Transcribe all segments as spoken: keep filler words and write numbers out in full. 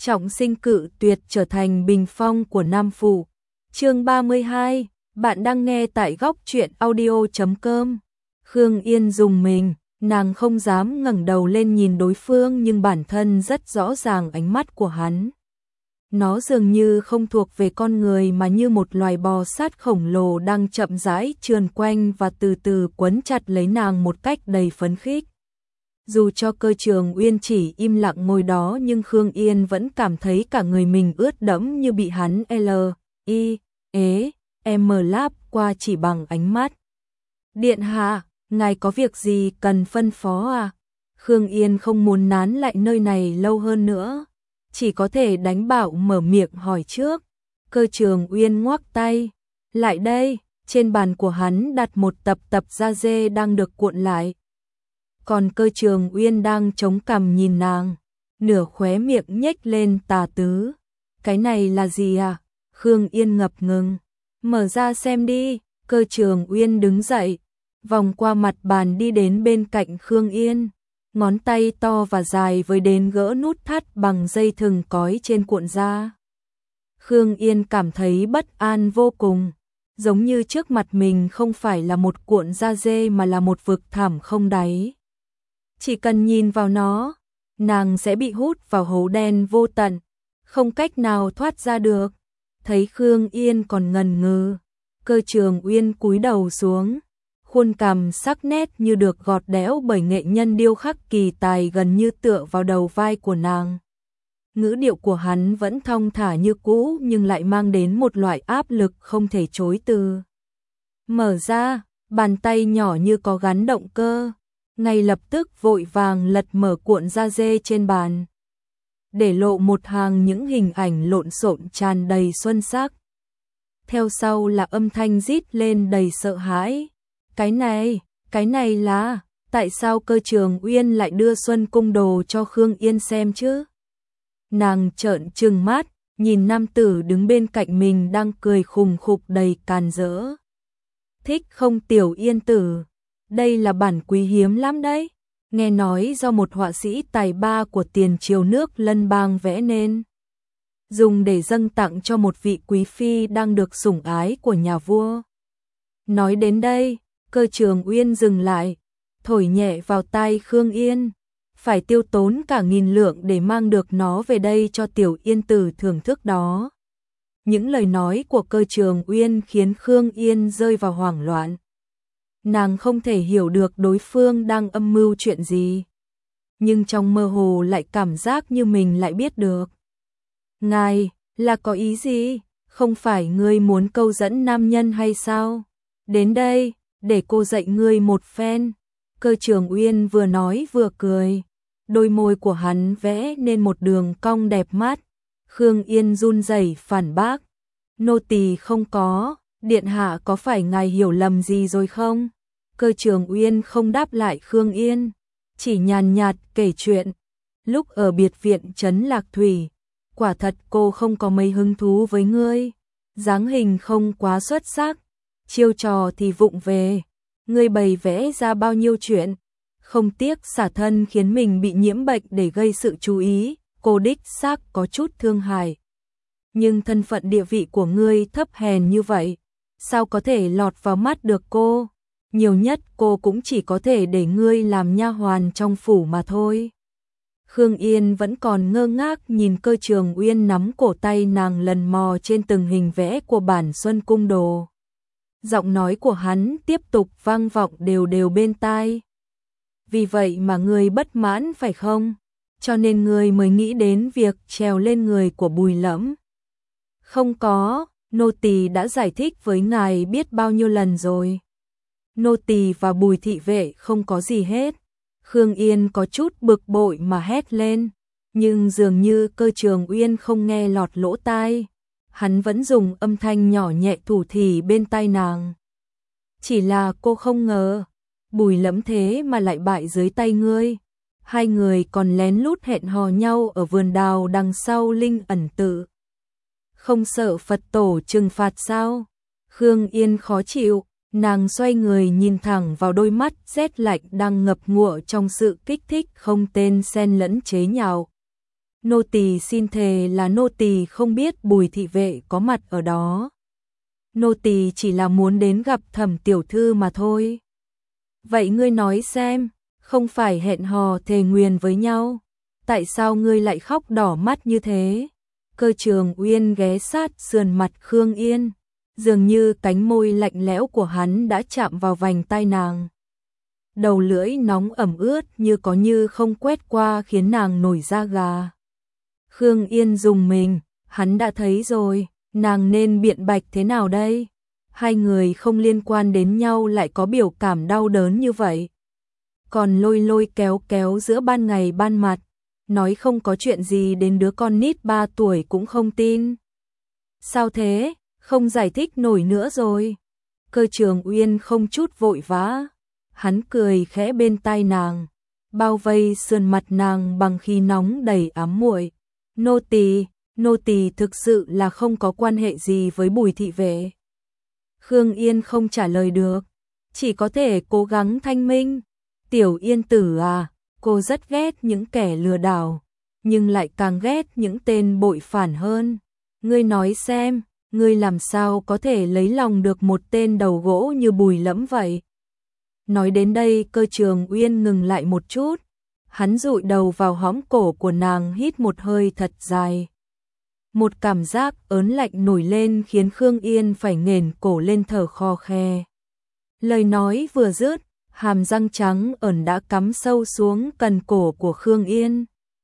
trọng sinh cự tuyệt trở thành bình phong của Nam Phủ. Chương ba mươi hai, bạn đang nghe tại góc truyện audio chấm com. Khương Yên dùng mình, nàng không dám ngẩng đầu lên nhìn đối phương nhưng bản thân rất rõ ràng ánh mắt của hắn. Nó dường như không thuộc về con người mà như một loài bò sát khổng lồ đang chậm rãi trườn quanh và từ từ quấn chặt lấy nàng một cách đầy phấn khích. Dù cho Cơ Trường Uyên chỉ im lặng ngồi đó nhưng Khương Yên vẫn cảm thấy cả người mình ướt đẫm như bị hắn L, I, ế, M láp qua chỉ bằng ánh mắt. Điện hạ, ngài có việc gì cần phân phó à? Khương Yên không muốn nán lại nơi này lâu hơn nữa, chỉ có thể đánh bạo mở miệng hỏi trước. Cơ Trường Uyên ngoắc tay, lại đây, trên bàn của hắn đặt một tập tập da dê đang được cuộn lại. Còn Cơ Trường Uyên đang chống cằm nhìn nàng, nửa khóe miệng nhếch lên tà tứ. Cái này là gì à? Khương Yên ngập ngừng. Mở ra xem đi. Cơ Trường Uyên đứng dậy, vòng qua mặt bàn đi đến bên cạnh Khương Yên. Ngón tay to và dài với đến gỡ nút thắt bằng dây thừng cói trên cuộn da. Khương Yên cảm thấy bất an vô cùng, giống như trước mặt mình không phải là một cuộn da dê mà là một vực thẳm không đáy. Chỉ cần nhìn vào nó, nàng sẽ bị hút vào hố đen vô tận, không cách nào thoát ra được. Thấy Khương Yên còn ngần ngừ, Cơ Trường Uyên cúi đầu xuống, khuôn cằm sắc nét như được gọt đẽo bởi nghệ nhân điêu khắc kỳ tài gần như tựa vào đầu vai của nàng. Ngữ điệu của hắn vẫn thong thả như cũ nhưng lại mang đến một loại áp lực không thể chối từ. Mở ra, bàn tay nhỏ như có gắn động cơ, ngay lập tức vội vàng lật mở cuộn da dê trên bàn, để lộ một hàng những hình ảnh lộn xộn tràn đầy xuân sắc. Theo sau là âm thanh rít lên đầy sợ hãi. Cái này, cái này là, tại sao Cơ Trường Uyên lại đưa Xuân Cung Đồ cho Khương Yên xem chứ? Nàng trợn trừng mắt, nhìn nam tử đứng bên cạnh mình đang cười khùng khục đầy càn rỡ. Thích không Tiểu Yên tử? Đây là bản quý hiếm lắm đấy. Nghe nói do một họa sĩ tài ba của tiền triều nước Lân Bang vẽ nên, dùng để dâng tặng cho một vị quý phi đang được sủng ái của nhà vua. Nói đến đây, Cơ Trường Uyên dừng lại, thổi nhẹ vào tai Khương Yên. Phải tiêu tốn cả nghìn lượng để mang được nó về đây cho Tiểu Yên tử thưởng thức đó. Những lời nói của Cơ Trường Uyên khiến Khương Yên rơi vào hoảng loạn. Nàng không thể hiểu được đối phương đang âm mưu chuyện gì, nhưng trong mơ hồ lại cảm giác như mình lại biết được. Ngài, là có ý gì? Không phải ngươi muốn câu dẫn nam nhân hay sao? Đến đây, để cô dạy ngươi một phen. Cơ Trường Uyên vừa nói vừa cười, đôi môi của hắn vẽ nên một đường cong đẹp mắt. Khương Yên run rẩy phản bác, nô tỳ không có, điện hạ có phải ngài hiểu lầm gì rồi không? Cơ Trường Uyên không đáp lại Khương Yên, chỉ nhàn nhạt kể chuyện. Lúc ở biệt viện trấn Lạc Thủy, quả thật cô không có mấy hứng thú với ngươi, dáng hình không quá xuất sắc, chiêu trò thì vụng về, ngươi bày vẽ ra bao nhiêu chuyện, không tiếc xả thân khiến mình bị nhiễm bệnh để gây sự chú ý, cô đích xác có chút thương hại. Nhưng thân phận địa vị của ngươi thấp hèn như vậy, sao có thể lọt vào mắt được cô? Nhiều nhất cô cũng chỉ có thể để ngươi làm nha hoàn trong phủ mà thôi. Khương Yên vẫn còn ngơ ngác nhìn Cơ Trường Uyên nắm cổ tay nàng lần mò trên từng hình vẽ của bản Xuân Cung Đồ. Giọng nói của hắn tiếp tục vang vọng đều đều bên tai. Vì vậy mà ngươi bất mãn phải không? Cho nên ngươi mới nghĩ đến việc trèo lên người của Bùi Lẫm. Không có, nô tỳ đã giải thích với ngài biết bao nhiêu lần rồi. Nô tỳ và Bùi thị vệ không có gì hết. Khương Yên có chút bực bội mà hét lên, nhưng dường như Cơ Trường Uyên không nghe lọt lỗ tai. Hắn vẫn dùng âm thanh nhỏ nhẹ thủ thỉ bên tai nàng. Chỉ là cô không ngờ, Bùi Lẫm thế mà lại bại dưới tay ngươi. Hai người còn lén lút hẹn hò nhau ở vườn đào đằng sau Linh Ẩn Tự. Không sợ Phật tổ trừng phạt sao? Khương Yên khó chịu. Nàng xoay người nhìn thẳng vào đôi mắt rét lạnh đang ngập ngụa trong sự kích thích không tên xen lẫn chế nhạo. Nô tỳ xin thề là nô tỳ không biết Bùi thị vệ có mặt ở đó. Nô tỳ chỉ là muốn đến gặp Thẩm tiểu thư mà thôi. Vậy ngươi nói xem, không phải hẹn hò thề nguyền với nhau, tại sao ngươi lại khóc đỏ mắt như thế? Cơ Trường Uyên ghé sát sườn mặt Khương Yên, dường như cánh môi lạnh lẽo của hắn đã chạm vào vành tai nàng. Đầu lưỡi nóng ẩm ướt như có như không quét qua khiến nàng nổi da gà. Khương Yên rùng mình, hắn đã thấy rồi, nàng nên biện bạch thế nào đây? Hai người không liên quan đến nhau lại có biểu cảm đau đớn như vậy. Còn lôi lôi kéo kéo giữa ban ngày ban mặt, nói không có chuyện gì đến đứa con nít ba tuổi cũng không tin. Sao thế, không giải thích nổi nữa rồi. Cơ Trường Uyên không chút vội vã, hắn cười khẽ bên tai nàng, bao vây sườn mặt nàng bằng khí nóng đầy ám muội. Nô tỳ, nô tỳ thực sự là không có quan hệ gì với Bùi thị vệ. Khương Yên không trả lời được, chỉ có thể cố gắng thanh minh. Tiểu Yên tử à, cô rất ghét những kẻ lừa đảo, nhưng lại càng ghét những tên bội phản hơn. Ngươi nói xem, ngươi làm sao có thể lấy lòng được một tên đầu gỗ như Bùi Lẫm vậy? Nói đến đây Cơ Trường Uyên ngừng lại một chút, hắn dụi đầu vào hõm cổ của nàng hít một hơi thật dài. Một cảm giác ớn lạnh nổi lên khiến Khương Yên phải nghển cổ lên thở khò khe. Lời nói vừa dứt, hàm răng trắng ẩn đã cắm sâu xuống cần cổ của Khương Yên.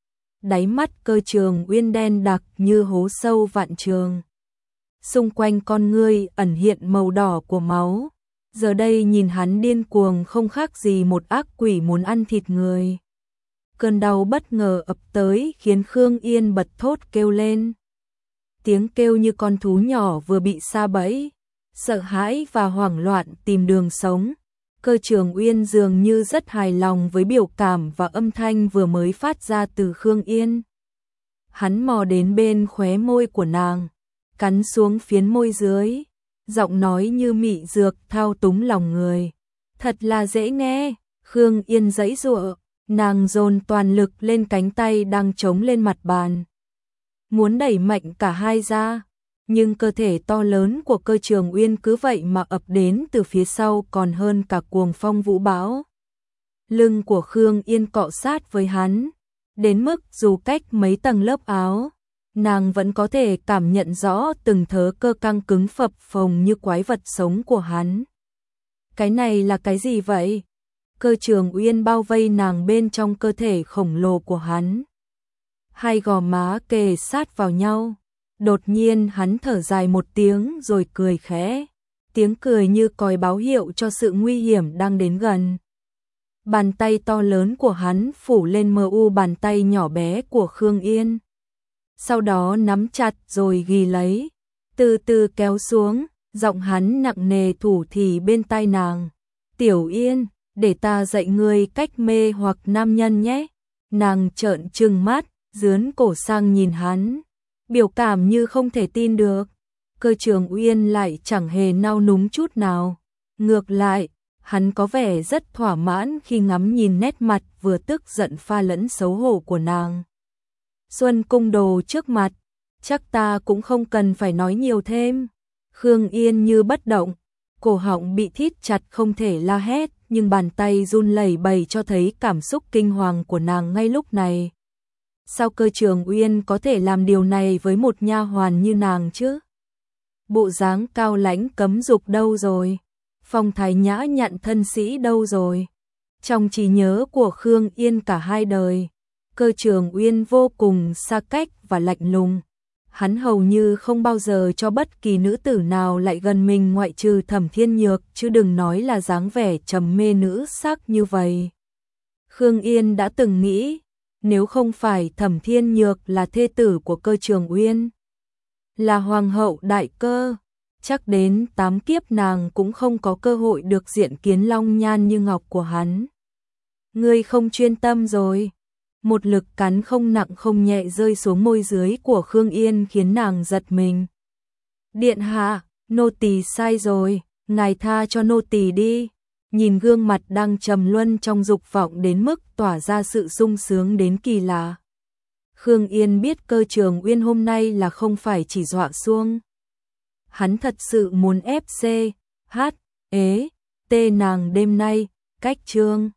Đáy mắt Cơ Trường Uyên đen đặc như hố sâu vạn trường. Xung quanh con ngươi ẩn hiện màu đỏ của máu. Giờ đây nhìn hắn điên cuồng không khác gì một ác quỷ muốn ăn thịt người. Cơn đau bất ngờ ập tới khiến Khương Yên bật thốt kêu lên. Tiếng kêu như con thú nhỏ vừa bị sa bẫy, sợ hãi và hoảng loạn tìm đường sống. Cơ Trường Uyên dường như rất hài lòng với biểu cảm và âm thanh vừa mới phát ra từ Khương Yên. Hắn mò đến bên khóe môi của nàng, cắn xuống phiến môi dưới, giọng nói như mị dược thao túng lòng người. Thật là dễ nghe. Khương Yên giãy giụa, nàng dồn toàn lực lên cánh tay đang chống lên mặt bàn, muốn đẩy mạnh cả hai ra, nhưng cơ thể to lớn của Cơ Trường Uyên cứ vậy mà ập đến từ phía sau còn hơn cả cuồng phong vũ bão. Lưng của Khương Yên cọ sát với hắn, đến mức dù cách mấy tầng lớp áo, nàng vẫn có thể cảm nhận rõ từng thớ cơ căng cứng phập phồng như quái vật sống của hắn. Cái này là cái gì vậy? Cơ Trường Uyên bao vây nàng bên trong cơ thể khổng lồ của hắn. Hai gò má kề sát vào nhau. Đột nhiên hắn thở dài một tiếng rồi cười khẽ. Tiếng cười như còi báo hiệu cho sự nguy hiểm đang đến gần. Bàn tay to lớn của hắn phủ lên mờ u bàn tay nhỏ bé của Khương Yên. Sau đó nắm chặt rồi ghi lấy, từ từ kéo xuống, giọng hắn nặng nề thủ thỉ bên tai nàng. Tiểu Yên, để ta dạy ngươi cách mê hoặc nam nhân nhé. Nàng trợn trừng mắt, dướn cổ sang nhìn hắn, biểu cảm như không thể tin được. Cơ Trường Uyên lại chẳng hề nao núng chút nào. Ngược lại, hắn có vẻ rất thỏa mãn khi ngắm nhìn nét mặt vừa tức giận pha lẫn xấu hổ của nàng. Xuân cung đồ trước mặt, chắc ta cũng không cần phải nói nhiều thêm. Khương Yên như bất động, cổ họng bị thít chặt không thể la hét, nhưng bàn tay run lẩy bẩy cho thấy cảm xúc kinh hoàng của nàng ngay lúc này. Sao Cơ Trường Uyên có thể làm điều này với một nha hoàn như nàng chứ? Bộ dáng cao lãnh cấm dục đâu rồi? Phong thái nhã nhặn thân sĩ đâu rồi? Trong trí nhớ của Khương Yên cả hai đời, Cơ Trường Uyên vô cùng xa cách và lạnh lùng. Hắn hầu như không bao giờ cho bất kỳ nữ tử nào lại gần mình ngoại trừ Thẩm Thiên Nhược, chứ đừng nói là dáng vẻ trầm mê nữ sắc như vậy. Khương Yên đã từng nghĩ, nếu không phải Thẩm Thiên Nhược là thê tử của Cơ Trường Uyên, là hoàng hậu đại cơ, chắc đến tám kiếp nàng cũng không có cơ hội được diện kiến long nhan như ngọc của hắn. Ngươi không chuyên tâm rồi. Một lực cắn không nặng không nhẹ rơi xuống môi dưới của Khương Yên khiến nàng giật mình. Điện hạ, nô tỳ sai rồi, ngài tha cho nô tỳ đi. Nhìn gương mặt đang trầm luân trong dục vọng đến mức tỏa ra sự sung sướng đến kỳ lạ, Khương Yên biết Cơ Trường Uyên hôm nay là không phải chỉ dọa xuông. Hắn thật sự muốn ép xê, hát, ế, tê nàng đêm nay, cách trương.